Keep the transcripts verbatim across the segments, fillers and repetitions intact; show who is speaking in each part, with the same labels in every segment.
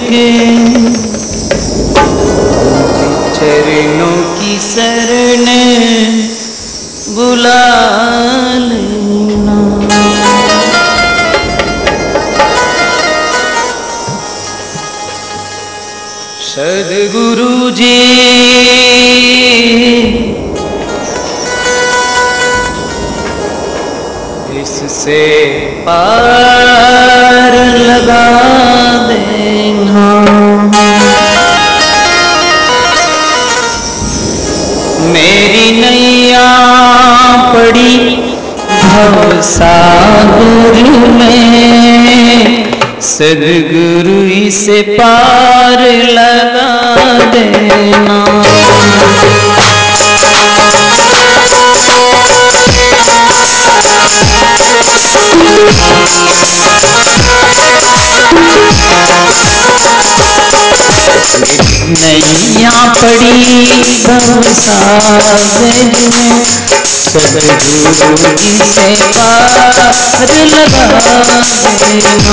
Speaker 1: के चरणों की शरण बुला लेना। सद्गुरु जी इससे पार लगा देना। मेरी नैया पड़ी भवसागर में, सद्गुरु इसे पार लगा देना। नैया पड़ी भवसागर में, सद्गुरु इसे पार लगा देना।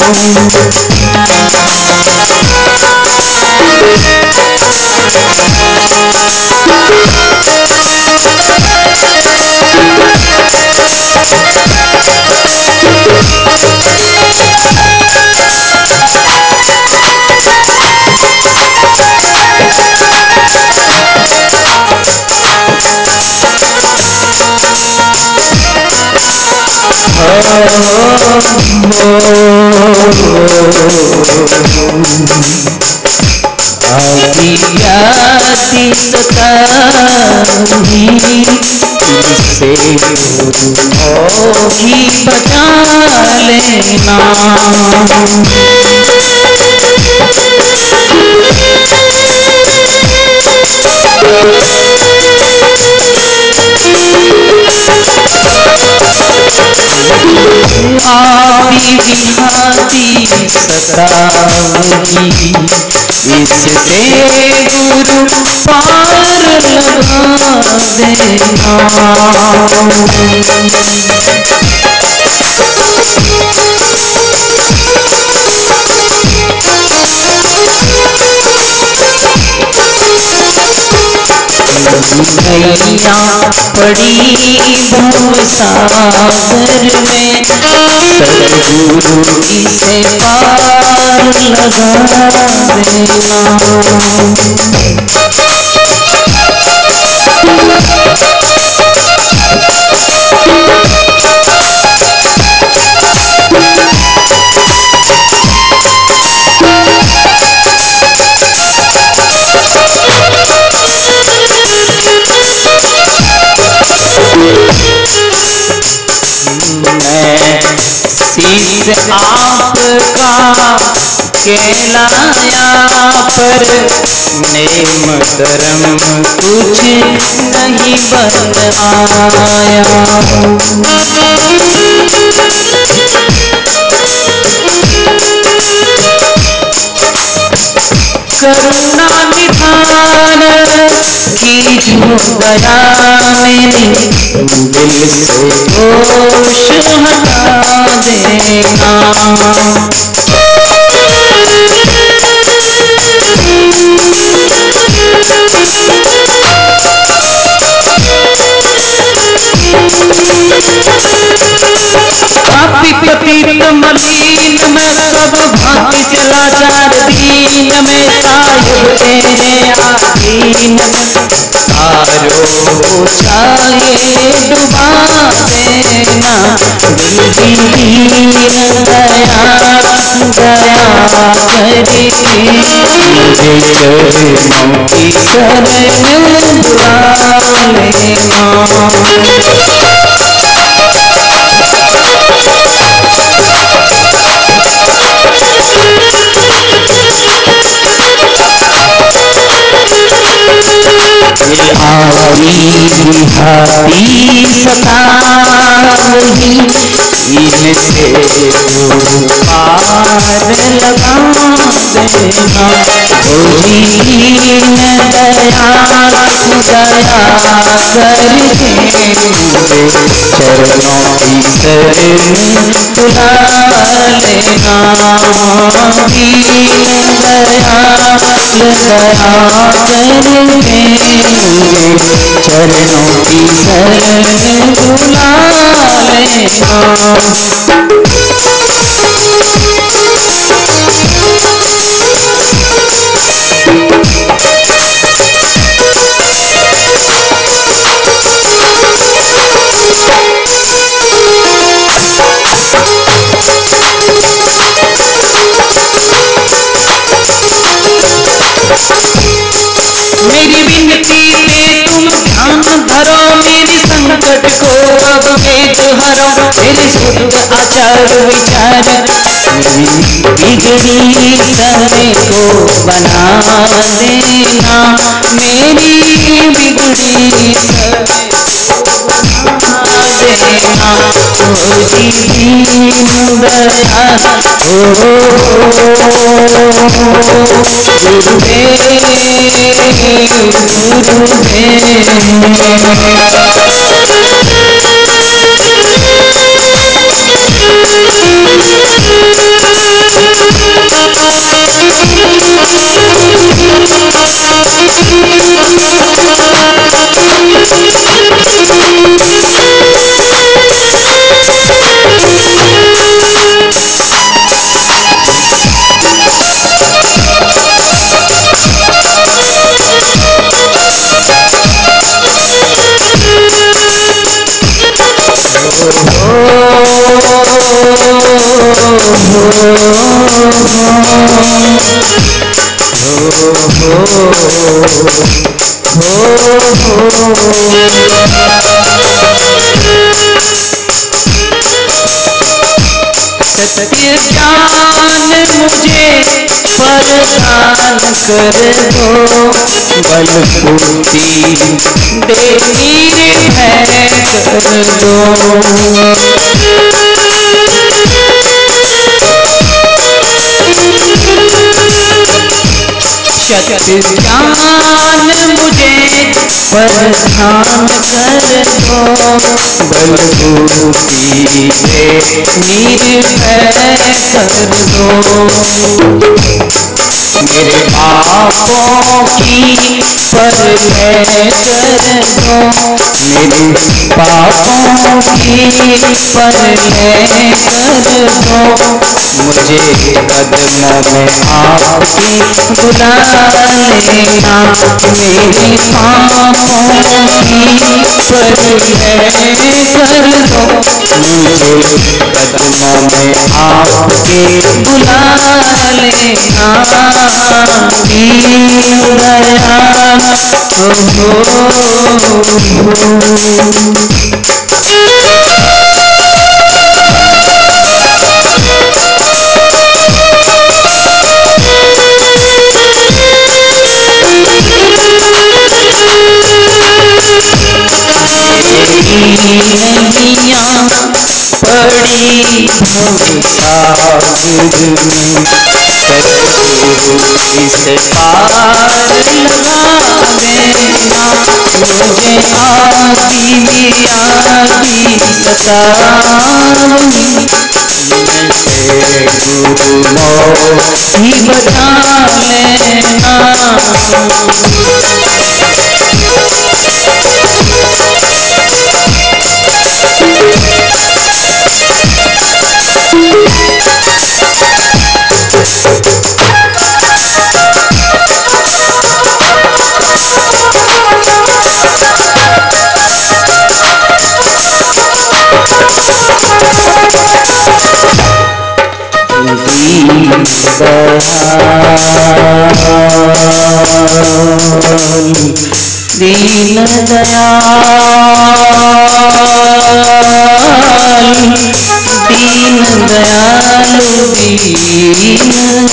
Speaker 1: आती सताई से ही बचा लेना। आपी विहाती सतावगी, इससे गुरु पार लगा देना। नैया पड़ी भवसागर में, सद्गुरु इसे पार लगा देना। शीश आपका कहलाया, पर नेम धर्म कुछ नहीं बन आया। करुणा निधान कीजो दया मेरे, दिल से दोष हटा देना। पापी पतित मलिन में, सब भांति चला चार दीन में, साहिब तेरे आधीन तारो चाहे डुबा देना। दिल दीन गया गया करके, मुझे चरणों की शरण बुला लेना। आती हाथी सतावगी, वही इनसे दूर पार लगा देना। ओ दीन दयाल दया करके मुझे चरणों की शरण बुला लेना। दीन दयाल दया करके मुझे चरणों की शरण बुला लेना। मेरी विनती पे तुम ध्यान धरो, मेरी संकट को अब वेद हरो। मेरे शुद्ध आचार विचार मेरी बिगड़ी समय को बना देना। मेरी बिगड़ी समय देना। ओ जी दीन दयाल ओ गुरुदेव सत्य ज्ञान मुझे प्रदान कर दो, बल बुद्धि दे निर्भय कर दो। सत्य ज्ञान मुझे प्रदान कर दो, बल बुद्धि दे निर्भय कर दो। मेरे पापों की परलय कर दो, मेरे पापों की परलय कर दो। मुझे कदमों में आपके बुला लेना। मेरे पापों की परलय कर दो, मुझे कदमों में आपके बुला लेना। दीन दयाल नैया पड़ी भवसागर में, सतगुरु इस पार लगा देना। मुझे आदि व्याधि सतावनी, इनसे गुरु मोहि बचा लेना। दीन दयाल दीन दयाल दीन दयाल दीन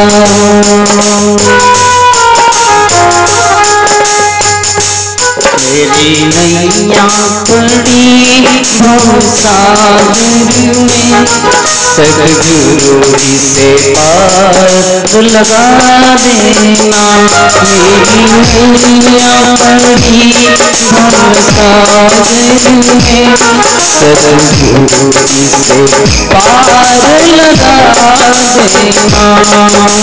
Speaker 1: दयाल। मेरी नैया पड़ी भव सागर में, सदगुरु इसे पार लगा देना। मेरी नैया पड़ी भव सागर में, सदगुरु इसे पार लगा देना।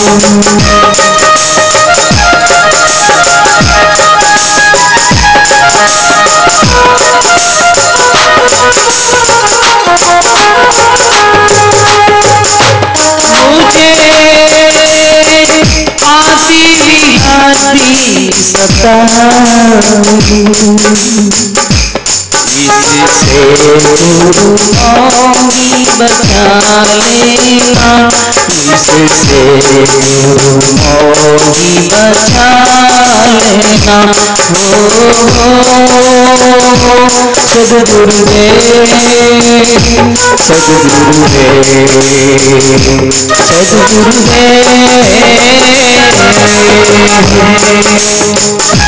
Speaker 1: सता इससे गुरु मौगी बचा लेना, इससे गुरु मौगी बचा लेना। हो सदगुरुदेव सदगुरुदेव सदगुरुदेव।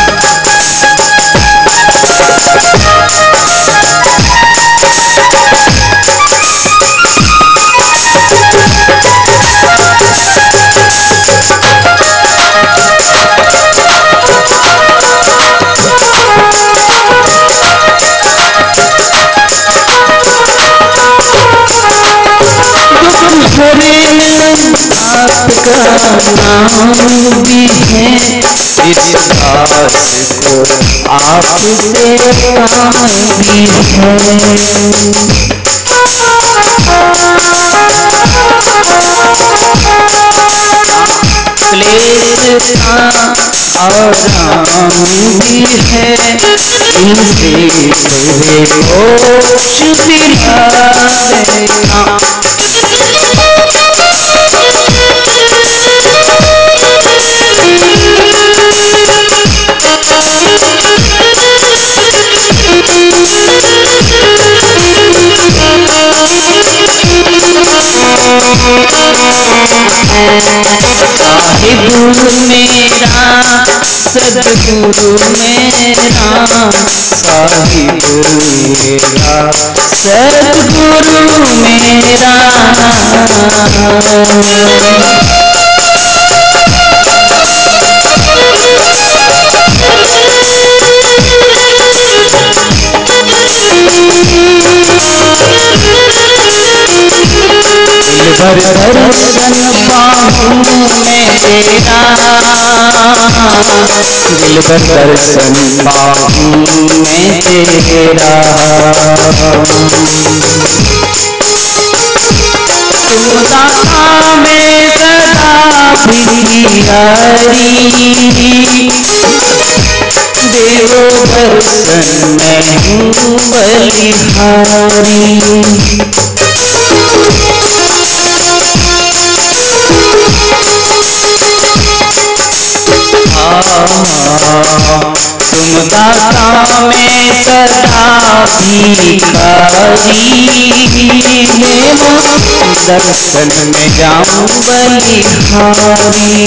Speaker 1: आपका नाम भी है, इस दास को आपसे काम भी है। क्लेश का आराम भी है, इनसे तुम्हें मोक्ष दिला देना। साहिब मेरा सदगुरु मेरा, साहिब मेरा सदगुरु मेरा। दिलबर दर्शन पाऊं मैं तेरा, दिलबर दर्शन पाऊं मैं तेरा। तुम दाता में सदा प्यारी, देवो दर्शन में हूँ बलिहारी। तुम दाता में सदा भिखारी, देवो दर्शन में जाऊं बलिहारी।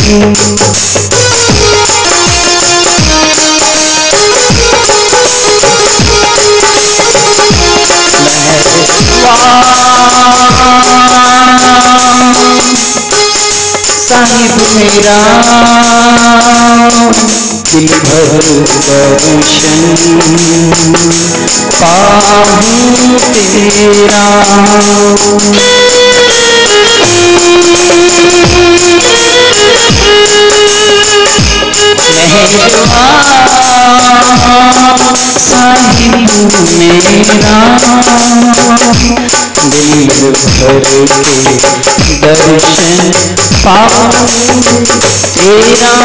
Speaker 1: साहिब मेरा दिल भर दर्शन पाऊं तेरा। साहिब मेरा दिल भर के दर्शन पाऊं तेरा।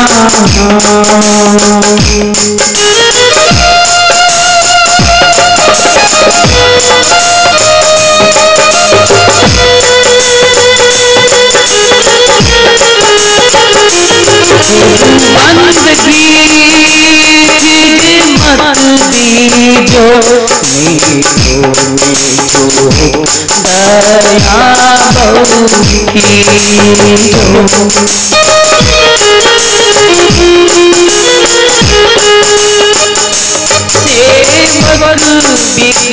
Speaker 1: बंदगी मत दीजो मीठो मीठो दया बहु कीजो।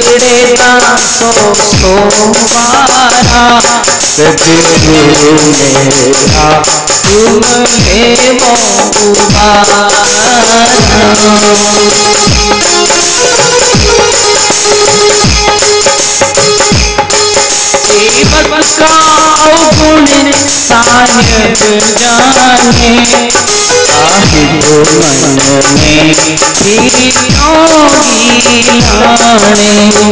Speaker 1: बिगड़े दासो सोमारा सदगुरु मेरा तुम ले वो उबारा। सेवक का गुण साहिब जाने, साहिब मन में फिर योगी लाने।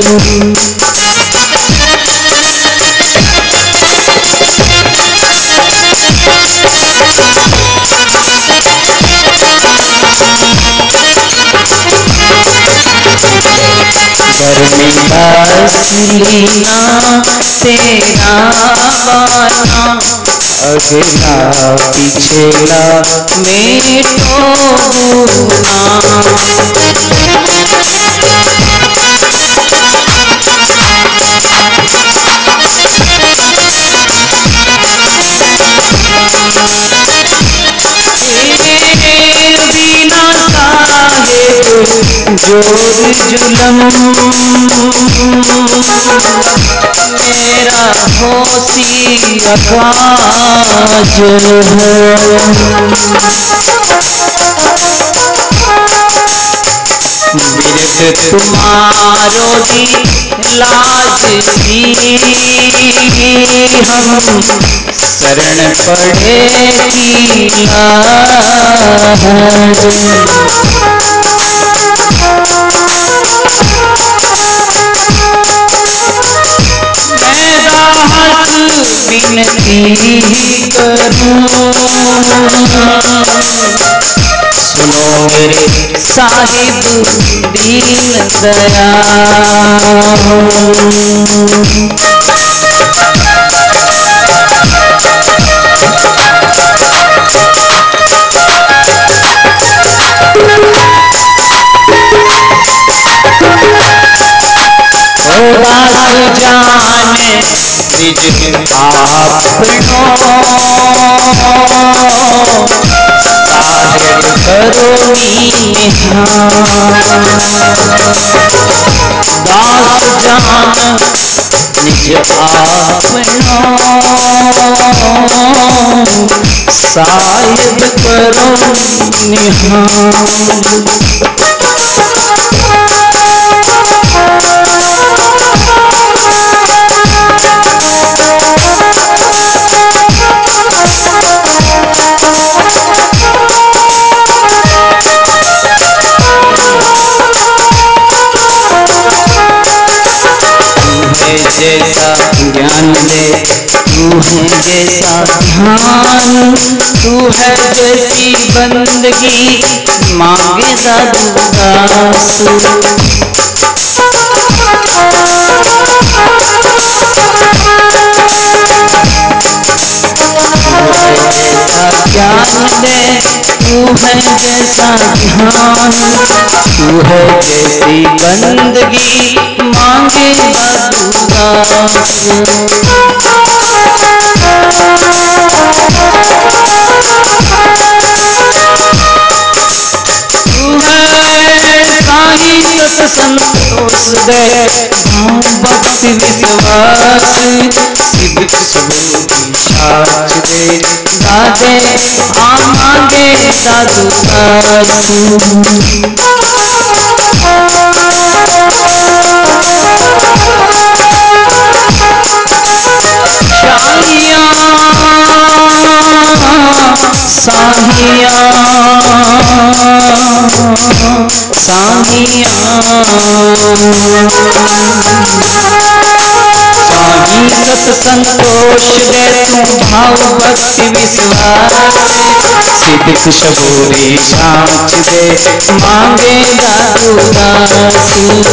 Speaker 1: धर्मिदास लीना तेरा बाना, अगला पिछला मेटो गुना। बिना साहेब जोर जुलम, मेरा होशी अकाज है। बिरद तुम्हारो दी लाज सी, हम शरण पड़े की लाज। मैं दास विनती करूं, सुनो मेरे साहिब दीन दयाल। दास जाने निज आपनो, साहिब करो निहाल। दास जान निज आपनो, साहिब करो निहाल। जैसा ज्ञान दे तू है जैसा ध्यान, तू है जैसी बंदगी मांगे दादू दास। जैसा ज्ञान दे तू है जैसा ध्यान, तू है जैसी बंदगी मांगे दादू दास। तू है साही सत संतोष दे भाव भक्ति विश्वास, सिद्ध सबूरी साच दे दादे आ मांगे दादू दास। शाहिया साहिया साहिया, साही सत संतोष दे तू भाव भक्ति विश्वास, सिद्ध सबूरी साच दे मांगे दादू दास।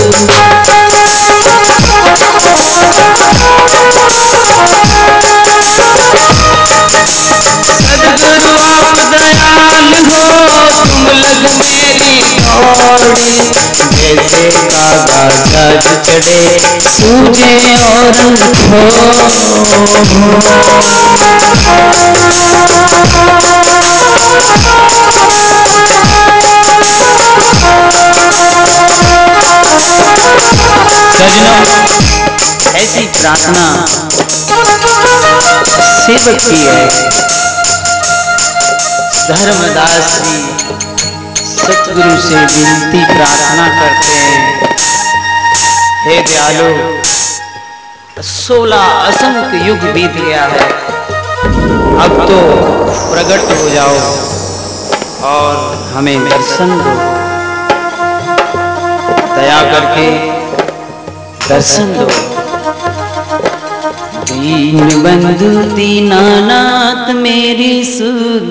Speaker 1: सदगुरु आप दयाल हो तुम लग मेरी दौड़ी, जैसे कागा जज चढ़े सूझे और खो। ऐसी प्रार्थना सेवक की है। धर्मदास जी सतगुरु से विनती प्रार्थना करते हैं, हे दयालु, सोलह असंख्य युग बीत गया है, अब तो प्रकट हो जाओ और हमें दर्शन दो, दया करके दर्शन दो। दीन बंधु दीनानाथ मेरी सुध